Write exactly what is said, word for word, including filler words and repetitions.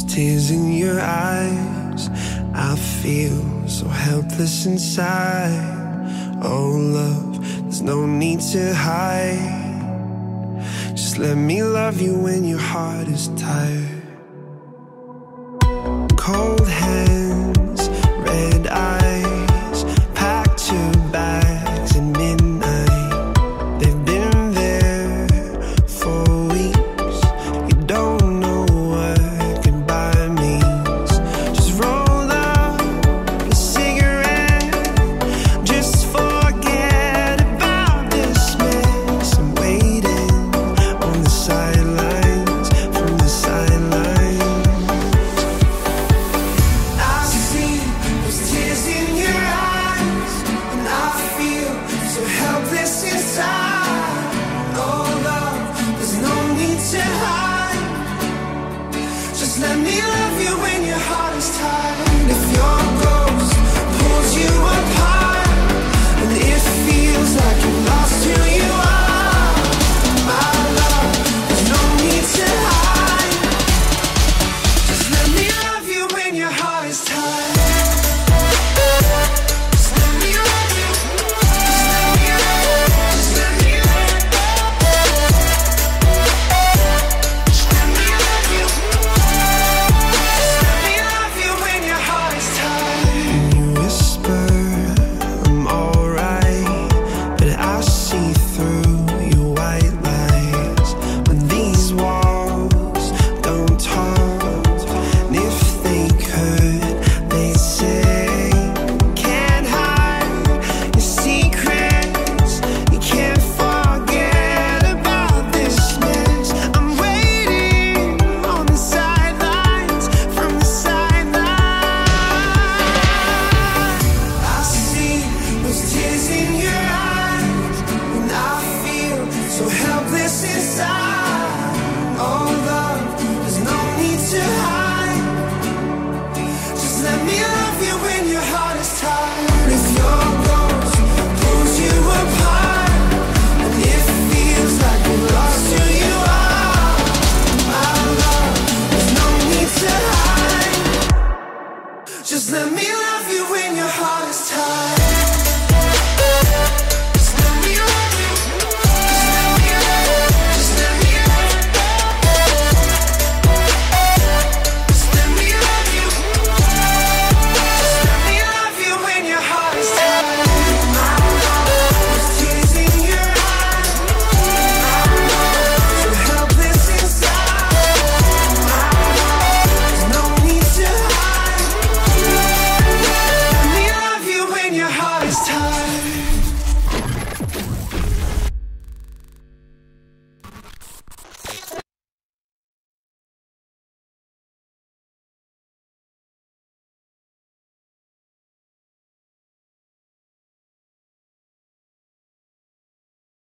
tears in your eyes. I feel so helpless inside. Oh love, there's no need to hide. Just let me love you when your heart is tired. Cold hands, red eyes, packed your bags at midnight. They've been there for weeks. You don't know what goodbye means. Just roll up a cigarette. Just forget about this mess. I'm waiting on the sidelines, from the sidelines. I see those tears in your eyes, and I feel so helpless inside. Oh love, there's no need to hide. Just let me love you when your heart is tired. If your ghost pulls you apart, and it feels like you lost who you are, my love, there's no need to hide. Just let me love you when your heart is tired. Just let me love you. Just let me love you. Just let me love you. Just let me love you. Just let me love you when your heart is tired. You whisper, I'm alright, but I see through your white lies. But these walls don't talk, and if they could, they'd say, can't hide your secrets. You can't forget about this mess. I'm waiting on the sidelines, from the sidelines. I see those tears in your eyes, and I feel so helpless inside. Oh love, there's no need to hide. Just let me love you when your heart is tired. If your ghost pulls you apart, and it feels like you lost who you are, my love, there's no need to hide. Just let me love you when your heart is tired. Just let me love you. Just let me love you. Just let me love you. Just let me love you. Just let me love you when your heart is tired. My love, there's tears in your eyes. My love, so helpless inside. My love, there's no need to hide. Let me love you when your heart is tired.